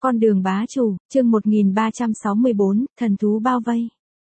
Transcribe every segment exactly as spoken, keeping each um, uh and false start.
Con đường bá chủ, chương một nghìn ba trăm sáu mươi bốn, thần thú bao vây.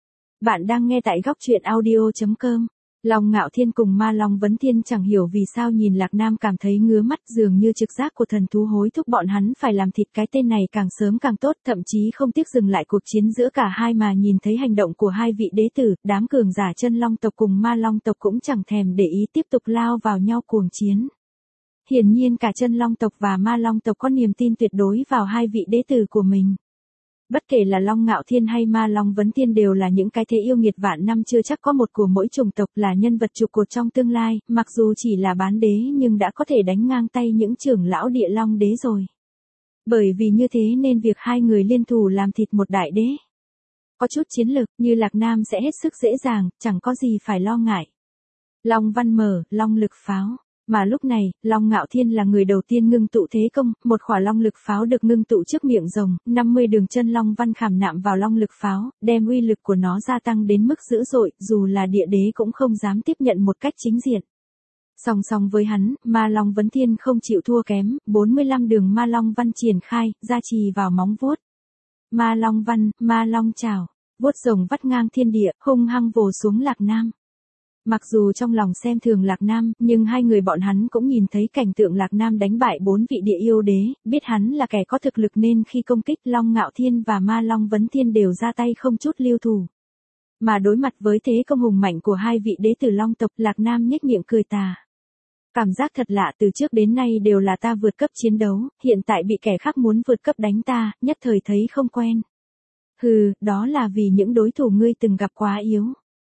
Bạn đang nghe tại góc truyện audio chấm com. Long Ngạo Thiên cùng Ma Long Vấn Thiên chẳng hiểu vì sao nhìn Lạc Nam cảm thấy ngứa mắt, dường như trực giác của thần thú hối thúc bọn hắn phải làm thịt cái tên này càng sớm càng tốt, thậm chí không tiếc dừng lại cuộc chiến giữa cả hai mà nhìn thấy hành động của hai vị đế tử, đám cường giả chân long tộc cùng Ma Long tộc cũng chẳng thèm để ý tiếp tục lao vào nhau cuồng chiến. Hiển nhiên cả chân long tộc và Ma Long tộc có niềm tin tuyệt đối vào hai vị đế tử của mình. Bất kể là Long Ngạo Thiên hay Ma Long Vấn Thiên đều là những cái thế yêu nghiệt vạn năm chưa chắc có một của mỗi chủng tộc, là nhân vật trụ cột trong tương lai, mặc dù chỉ là bán đế nhưng đã có thể đánh ngang tay những trưởng lão địa long đế rồi. Bởi vì như thế nên việc hai người liên thủ làm thịt một đại đế có chút chiến lực như Lạc Nam sẽ hết sức dễ dàng, chẳng có gì phải lo ngại. Long văn mở, long lực pháo. Mà lúc này, Long Ngạo Thiên là người đầu tiên ngưng tụ thế công, một khỏa long lực pháo được ngưng tụ trước miệng rồng, năm mươi đường chân long văn khảm nạm vào long lực pháo, đem uy lực của nó gia tăng đến mức dữ dội, dù là địa đế cũng không dám tiếp nhận một cách chính diện. Song song với hắn, Ma Long Vấn Thiên không chịu thua kém, bốn mươi lăm đường Ma Long văn triển khai, gia trì vào móng vuốt. Ma Long văn, Ma Long trảo, vuốt rồng vắt ngang thiên địa, hung hăng vồ xuống Lạc Nam. Mặc dù trong lòng xem thường Lạc Nam, nhưng hai người bọn hắn cũng nhìn thấy cảnh tượng Lạc Nam đánh bại bốn vị địa yêu đế, biết hắn là kẻ có thực lực nên khi công kích Long Ngạo Thiên và Ma Long Vấn Thiên đều ra tay không chút lưu thủ. Mà đối mặt với thế công hùng mạnh của hai vị đế tử Long tộc, Lạc Nam nhếch miệng cười tà. Cảm giác thật lạ, từ trước đến nay đều là ta vượt cấp chiến đấu, hiện tại bị kẻ khác muốn vượt cấp đánh ta, nhất thời thấy không quen. Hừ, đó là vì những đối thủ ngươi từng gặp quá yếu.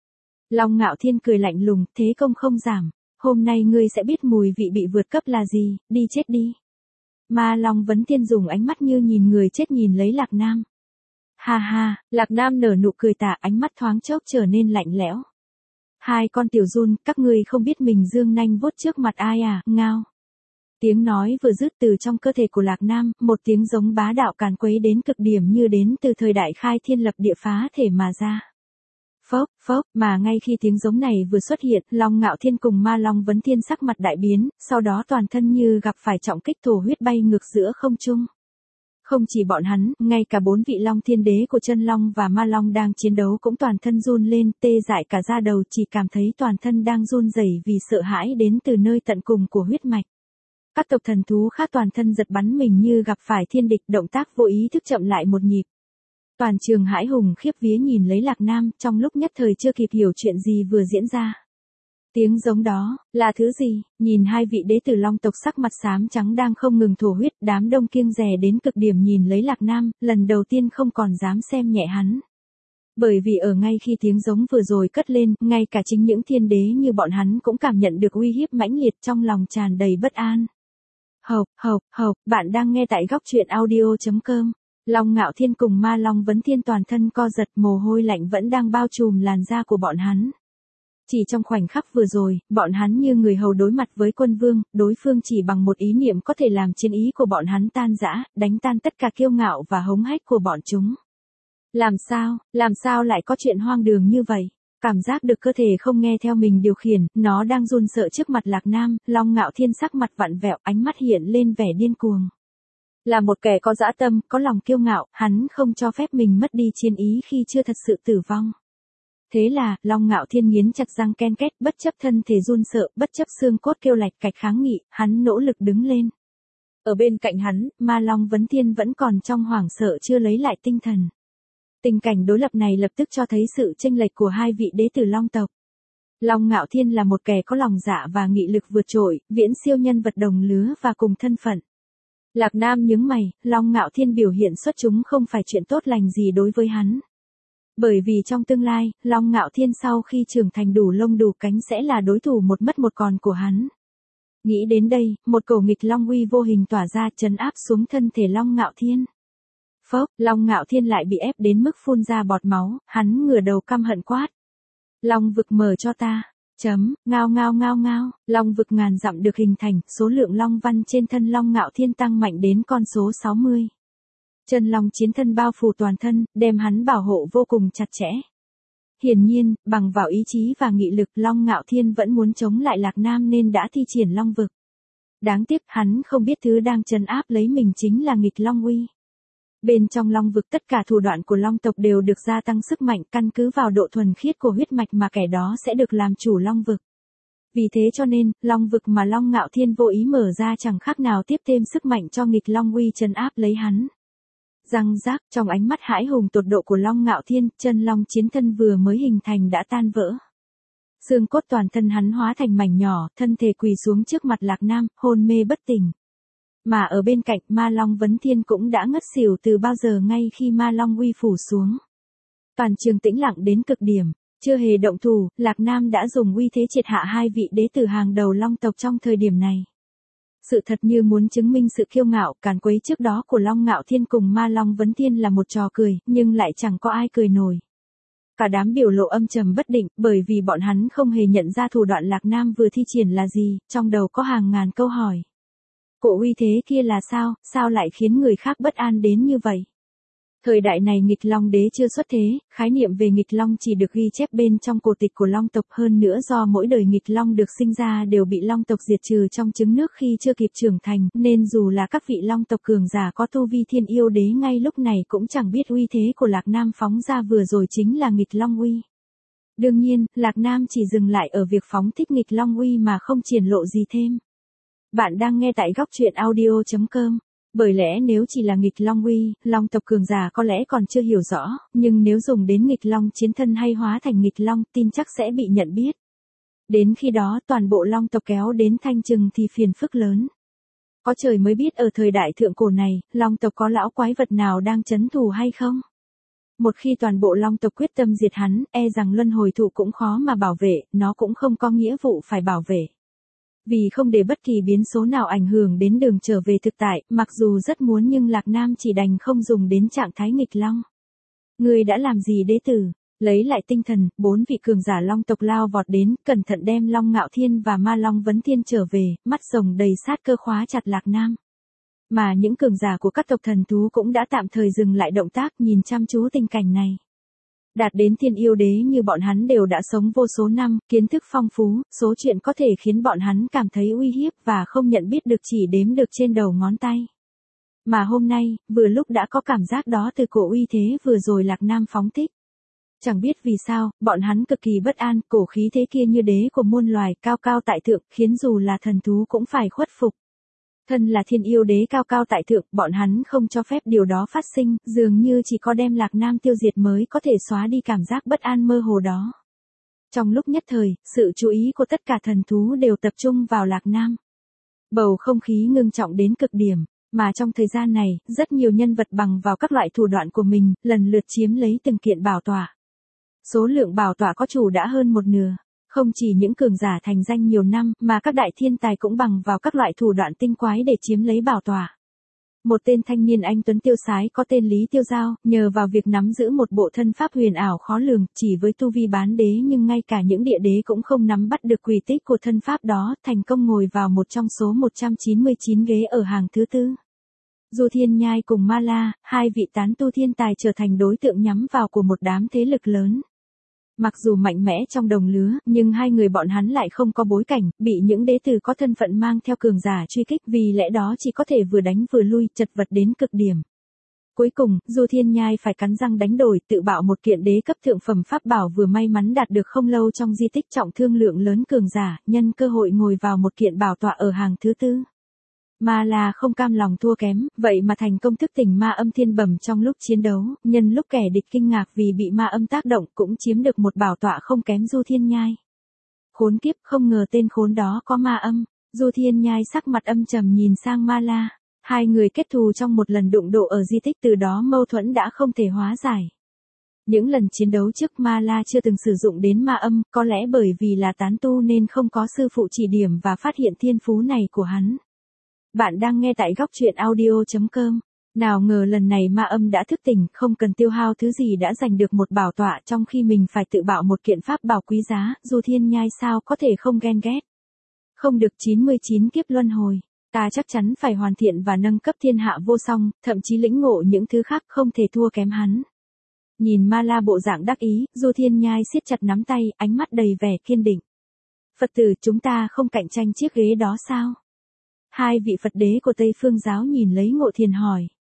Long Ngạo Thiên cười lạnh lùng, thế công không giảm, hôm nay ngươi sẽ biết mùi vị bị vượt cấp là gì, đi chết đi. Ma Long Vấn Thiên dùng ánh mắt như nhìn người chết nhìn lấy Lạc Nam. Ha ha, Lạc Nam nở nụ cười tà, ánh mắt thoáng chốc trở nên lạnh lẽo. Hai con tiểu giun, các ngươi không biết mình dương nanh vuốt trước mặt ai à, ngao. Tiếng nói vừa dứt từ trong cơ thể của Lạc Nam, một tiếng giống bá đạo càn quấy đến cực điểm như đến từ thời đại khai thiên lập địa phá thể mà ra. Phốc, phốc, mà ngay khi tiếng giống này vừa xuất hiện, Long Ngạo Thiên cùng Ma Long Vấn Thiên sắc mặt đại biến, sau đó toàn thân như gặp phải trọng kích, thổ huyết bay ngược giữa không trung. Không chỉ bọn hắn, ngay cả bốn vị Long Thiên Đế của chân Long và Ma Long đang chiến đấu cũng toàn thân run lên, tê dại cả da đầu, chỉ cảm thấy toàn thân đang run rẩy vì sợ hãi đến từ nơi tận cùng của huyết mạch. Các tộc thần thú khác toàn thân giật bắn mình như gặp phải thiên địch, động tác vô ý thức chậm lại một nhịp. Toàn trường hãi hùng khiếp vía nhìn lấy Lạc Nam, trong lúc nhất thời chưa kịp hiểu chuyện gì vừa diễn ra. Tiếng giống đó, là thứ gì? Nhìn hai vị đế tử Long tộc sắc mặt xám trắng đang không ngừng thổ huyết, đám đông kiêng dè đến cực điểm nhìn lấy Lạc Nam, lần đầu tiên không còn dám xem nhẹ hắn. Bởi vì ở ngay khi tiếng giống vừa rồi cất lên, ngay cả chính những thiên đế như bọn hắn cũng cảm nhận được uy hiếp mãnh liệt, trong lòng tràn đầy bất an. Hộc, hộc, hộc, bạn đang nghe tại góc truyện audio chấm com. Long Ngạo Thiên cùng Ma Long Vấn Thiên toàn thân co giật, mồ hôi lạnh vẫn đang bao trùm làn da của bọn hắn. Chỉ trong khoảnh khắc vừa rồi, bọn hắn như người hầu đối mặt với quân vương, đối phương chỉ bằng một ý niệm có thể làm chiến ý của bọn hắn tan rã, đánh tan tất cả kiêu ngạo và hống hách của bọn chúng. Làm sao, làm sao lại có chuyện hoang đường như vậy? Cảm giác được cơ thể không nghe theo mình điều khiển, nó đang run sợ trước mặt Lạc Nam, Long Ngạo Thiên sắc mặt vặn vẹo, ánh mắt hiện lên vẻ điên cuồng. Là một kẻ có dã tâm, có lòng kiêu ngạo, hắn không cho phép mình mất đi chiến ý khi chưa thật sự tử vong. Thế là, Long Ngạo Thiên nghiến chặt răng ken két, bất chấp thân thể run sợ, bất chấp xương cốt kêu lạch cạch kháng nghị, hắn nỗ lực đứng lên. Ở bên cạnh hắn, Ma Long Vấn Thiên vẫn còn trong hoảng sợ chưa lấy lại tinh thần. Tình cảnh đối lập này lập tức cho thấy sự chênh lệch của hai vị đế tử Long tộc. Long Ngạo Thiên là một kẻ có lòng dạ và nghị lực vượt trội, viễn siêu nhân vật đồng lứa và cùng thân phận. Lạc Nam nhướng mày, Long Ngạo Thiên biểu hiện xuất chúng không phải chuyện tốt lành gì đối với hắn. Bởi vì trong tương lai, Long Ngạo Thiên sau khi trưởng thành đủ lông đủ cánh sẽ là đối thủ một mất một còn của hắn. Nghĩ đến đây, một cổ nghịch long uy vô hình tỏa ra, trấn áp xuống thân thể Long Ngạo Thiên. Phốc, Long Ngạo Thiên lại bị ép đến mức phun ra bọt máu, hắn ngửa đầu căm hận quát. Long vực mở cho ta. Chấm, ngao ngao ngao ngao, long vực ngàn dặm được hình thành, số lượng long văn trên thân Long Ngạo Thiên tăng mạnh đến con số sáu mươi. Chân long chiến thân bao phủ toàn thân, đem hắn bảo hộ vô cùng chặt chẽ. Hiển nhiên, bằng vào ý chí và nghị lực, Long Ngạo Thiên vẫn muốn chống lại Lạc Nam nên đã thi triển long vực. Đáng tiếc, hắn không biết thứ đang trấn áp lấy mình chính là nghịch long uy. Bên trong long vực tất cả thủ đoạn của long tộc đều được gia tăng sức mạnh căn cứ vào độ thuần khiết của huyết mạch mà kẻ đó sẽ được làm chủ long vực. Vì thế cho nên, long vực mà Long Ngạo Thiên vô ý mở ra chẳng khác nào tiếp thêm sức mạnh cho nghịch long uy trấn áp lấy hắn. Răng rác, trong ánh mắt hãi hùng tột độ của Long Ngạo Thiên, chân long chiến thân vừa mới hình thành đã tan vỡ. Xương cốt toàn thân hắn hóa thành mảnh nhỏ, thân thể quỳ xuống trước mặt Lạc Nam, hôn mê bất tỉnh. Mà ở bên cạnh, Ma Long Vấn Thiên cũng đã ngất xỉu từ bao giờ ngay khi Ma Long uy phủ xuống. Toàn trường tĩnh lặng đến cực điểm, chưa hề động thủ, Lạc Nam đã dùng uy thế triệt hạ hai vị đế tử hàng đầu long tộc trong thời điểm này. Sự thật như muốn chứng minh sự kiêu ngạo càn quấy trước đó của Long Ngạo Thiên cùng Ma Long Vấn Thiên là một trò cười, nhưng lại chẳng có ai cười nổi. Cả đám biểu lộ âm trầm bất định, bởi vì bọn hắn không hề nhận ra thủ đoạn Lạc Nam vừa thi triển là gì, trong đầu có hàng ngàn câu hỏi. Cổ uy thế kia là sao, sao lại khiến người khác bất an đến như vậy? Thời đại này nghịch long đế chưa xuất thế, khái niệm về nghịch long chỉ được ghi chép bên trong cổ tịch của long tộc, hơn nữa do mỗi đời nghịch long được sinh ra đều bị long tộc diệt trừ trong trứng nước khi chưa kịp trưởng thành, nên dù là các vị long tộc cường giả có tu vi thiên yêu đế ngay lúc này cũng chẳng biết uy thế của Lạc Nam phóng ra vừa rồi chính là nghịch long uy. Đương nhiên, Lạc Nam chỉ dừng lại ở việc phóng thích nghịch long uy mà không triển lộ gì thêm. Bạn đang nghe tại góc truyện audio chấm com. Bởi lẽ nếu chỉ là nghịch long uy, long tộc cường giả có lẽ còn chưa hiểu rõ, nhưng nếu dùng đến nghịch long chiến thân hay hóa thành nghịch long, tin chắc sẽ bị nhận biết. Đến khi đó toàn bộ long tộc kéo đến thanh trừng thì phiền phức lớn. Có trời mới biết ở thời đại thượng cổ này, long tộc có lão quái vật nào đang trấn thủ hay không? Một khi toàn bộ long tộc quyết tâm diệt hắn, e rằng luân hồi thụ cũng khó mà bảo vệ, nó cũng không có nghĩa vụ phải bảo vệ. Vì không để bất kỳ biến số nào ảnh hưởng đến đường trở về thực tại, mặc dù rất muốn nhưng Lạc Nam chỉ đành không dùng đến trạng thái nghịch long. Ngươi đã làm gì đế tử? Lấy lại tinh thần, bốn vị cường giả long tộc lao vọt đến, cẩn thận đem Long Ngạo Thiên và Ma Long Vấn Thiên trở về, mắt rồng đầy sát cơ khóa chặt Lạc Nam. Mà những cường giả của các tộc thần thú cũng đã tạm thời dừng lại động tác nhìn chăm chú tình cảnh này. Đạt đến thiên yêu đế như bọn hắn đều đã sống vô số năm, kiến thức phong phú, số chuyện có thể khiến bọn hắn cảm thấy uy hiếp và không nhận biết được chỉ đếm được trên đầu ngón tay. Mà hôm nay, vừa lúc đã có cảm giác đó từ cổ uy thế vừa rồi Lạc Nam phóng thích. Chẳng biết vì sao, bọn hắn cực kỳ bất an, cổ khí thế kia như đế của muôn loài cao cao tại thượng, khiến dù là thần thú cũng phải khuất phục. Thân là thiên yêu đế cao cao tại thượng, bọn hắn không cho phép điều đó phát sinh, dường như chỉ có đem Lạc Nam tiêu diệt mới có thể xóa đi cảm giác bất an mơ hồ đó. Trong lúc nhất thời, sự chú ý của tất cả thần thú đều tập trung vào Lạc Nam. Bầu không khí ngưng trọng đến cực điểm, mà trong thời gian này, rất nhiều nhân vật bằng vào các loại thủ đoạn của mình, lần lượt chiếm lấy từng kiện bảo tọa. Số lượng bảo tọa có chủ đã hơn một nửa. Không chỉ những cường giả thành danh nhiều năm, mà các đại thiên tài cũng bằng vào các loại thủ đoạn tinh quái để chiếm lấy bảo tọa. Một tên thanh niên anh tuấn tiêu sái có tên Lý Tiêu Giao, nhờ vào việc nắm giữ một bộ thân pháp huyền ảo khó lường, chỉ với tu vi bán đế nhưng ngay cả những địa đế cũng không nắm bắt được quy tích của thân pháp đó, thành công ngồi vào một trong số một trăm chín mươi chín ghế ở hàng thứ tư. Du Thiên Nhai cùng Ma La, hai vị tán tu thiên tài trở thành đối tượng nhắm vào của một đám thế lực lớn. Mặc dù mạnh mẽ trong đồng lứa, nhưng hai người bọn hắn lại không có bối cảnh, bị những đế tử có thân phận mang theo cường giả truy kích, vì lẽ đó chỉ có thể vừa đánh vừa lui, chật vật đến cực điểm. Cuối cùng, Du Thiên Nhai phải cắn răng đánh đổi, tự bạo một kiện đế cấp thượng phẩm pháp bảo vừa may mắn đạt được không lâu trong di tích trọng thương lượng lớn cường giả, nhân cơ hội ngồi vào một kiện bảo tọa ở hàng thứ tư. Ma La không cam lòng thua kém, vậy mà thành công thức tỉnh ma âm thiên bẩm trong lúc chiến đấu, nhân lúc kẻ địch kinh ngạc vì bị ma âm tác động cũng chiếm được một bảo tọa không kém Du Thiên Nhai. Khốn kiếp, không ngờ tên khốn đó có ma âm. Du Thiên Nhai sắc mặt âm trầm nhìn sang Ma La. Hai người kết thù trong một lần đụng độ ở di tích, từ đó mâu thuẫn đã không thể hóa giải. Những lần chiến đấu trước Ma La chưa từng sử dụng đến ma âm, có lẽ bởi vì là tán tu nên không có sư phụ chỉ điểm và phát hiện thiên phú này của hắn. Bạn đang nghe tại góc truyện audio chấm com. Nào ngờ lần này ma âm đã thức tỉnh, không cần tiêu hao thứ gì đã giành được một bảo tọa trong khi mình phải tự bạo một kiện pháp bảo quý giá, Du Thiên Nhai sao có thể không ghen ghét. Không được chín mươi chín kiếp luân hồi, ta chắc chắn phải hoàn thiện và nâng cấp thiên hạ vô song, thậm chí lĩnh ngộ những thứ khác không thể thua kém hắn. Nhìn Ma La bộ dạng đắc ý, Du Thiên Nhai siết chặt nắm tay, ánh mắt đầy vẻ kiên định. Phật tử, chúng ta không cạnh tranh chiếc ghế đó sao? Hai vị Phật đế của Tây Phương giáo nhìn lấy Ngộ Thiền hỏi.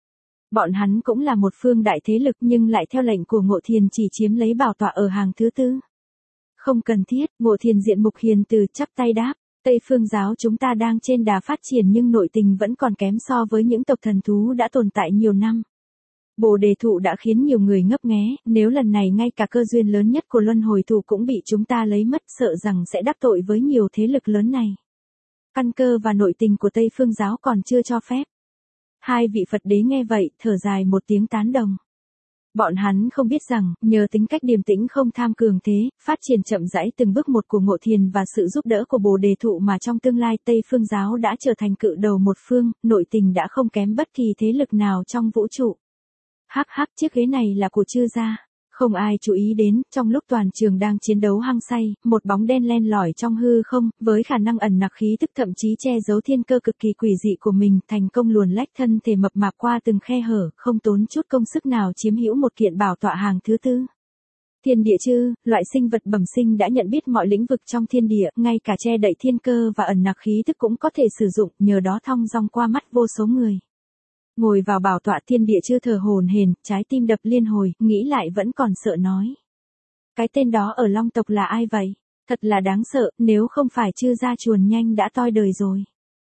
Bọn hắn cũng là một phương đại thế lực nhưng lại theo lệnh của Ngộ Thiền chỉ chiếm lấy bảo tọa ở hàng thứ tư. Không cần thiết, Ngộ Thiền diện mục hiền từ chắp tay đáp, Tây Phương giáo chúng ta đang trên đà phát triển nhưng nội tình vẫn còn kém so với những tộc thần thú đã tồn tại nhiều năm. Bồ đề thụ đã khiến nhiều người ngấp nghé, nếu lần này ngay cả cơ duyên lớn nhất của luân hồi thụ cũng bị chúng ta lấy mất sợ rằng sẽ đắc tội với nhiều thế lực lớn này. Căn cơ và nội tình của Tây Phương giáo còn chưa cho phép. Hai vị Phật đế nghe vậy, thở dài một tiếng tán đồng. Bọn hắn không biết rằng, nhờ tính cách điềm tĩnh không tham cường thế, phát triển chậm rãi từng bước một của Ngộ Thiền và sự giúp đỡ của Bồ đề thụ mà trong tương lai Tây Phương giáo đã trở thành cự đầu một phương, nội tình đã không kém bất kỳ thế lực nào trong vũ trụ. Hắc hắc, chiếc ghế này là của Chư gia. Không ai chú ý đến, trong lúc toàn trường đang chiến đấu hăng say, một bóng đen len lỏi trong hư không, với khả năng ẩn nặc khí tức thậm chí che giấu thiên cơ cực kỳ quỷ dị của mình, thành công luồn lách thân thể mập mạp qua từng khe hở, không tốn chút công sức nào chiếm hữu một kiện bảo tọa hàng thứ tư. Thiên địa chư, loại sinh vật bẩm sinh đã nhận biết mọi lĩnh vực trong thiên địa, ngay cả che đậy thiên cơ và ẩn nặc khí tức cũng có thể sử dụng, nhờ đó thong dong qua mắt vô số người. Ngồi vào bảo tọa thiên địa chư thở hổn hển, trái tim đập liên hồi, nghĩ lại vẫn còn sợ nói. Cái tên đó ở Long tộc là ai vậy? Thật là đáng sợ, nếu không phải Chư gia chuồn nhanh đã toi đời rồi.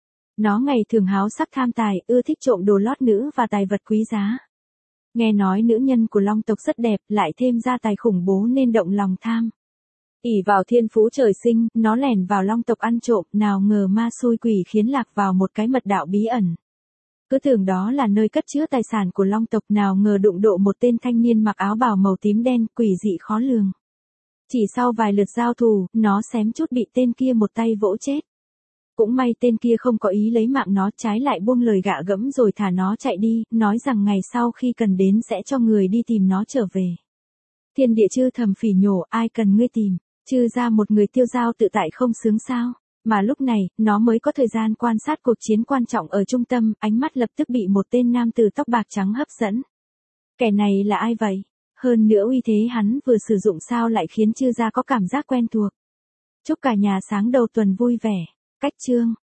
Nó ngày thường háo sắc tham tài, ưa thích trộm đồ lót nữ và tài vật quý giá. Nghe nói nữ nhân của Long tộc rất đẹp, lại thêm gia tài khủng bố nên động lòng tham. ỷ vào thiên phú trời sinh, nó lẻn vào Long tộc ăn trộm, nào ngờ ma xui quỷ khiến lạc vào một cái mật đạo bí ẩn. Cứ tưởng đó là nơi cất chứa tài sản của Long tộc, nào ngờ đụng độ một tên thanh niên mặc áo bào màu tím đen, quỷ dị khó lường. Chỉ sau vài lượt giao thủ, nó xém chút bị tên kia một tay vỗ chết. Cũng may tên kia không có ý lấy mạng nó, trái lại buông lời gạ gẫm rồi thả nó chạy đi, nói rằng ngày sau khi cần đến sẽ cho người đi tìm nó trở về. Thiên địa chư thầm phỉ nhổ, ai cần ngươi tìm, Chư ra một người tiêu dao tự tại không sướng sao. Mà lúc này, nó mới có thời gian quan sát cuộc chiến quan trọng ở trung tâm, ánh mắt lập tức bị một tên nam tử tóc bạc trắng hấp dẫn. Kẻ này là ai vậy? Hơn nữa uy thế hắn vừa sử dụng sao lại khiến Chư gia có cảm giác quen thuộc. Chúc cả nhà sáng đầu tuần vui vẻ. Cách chương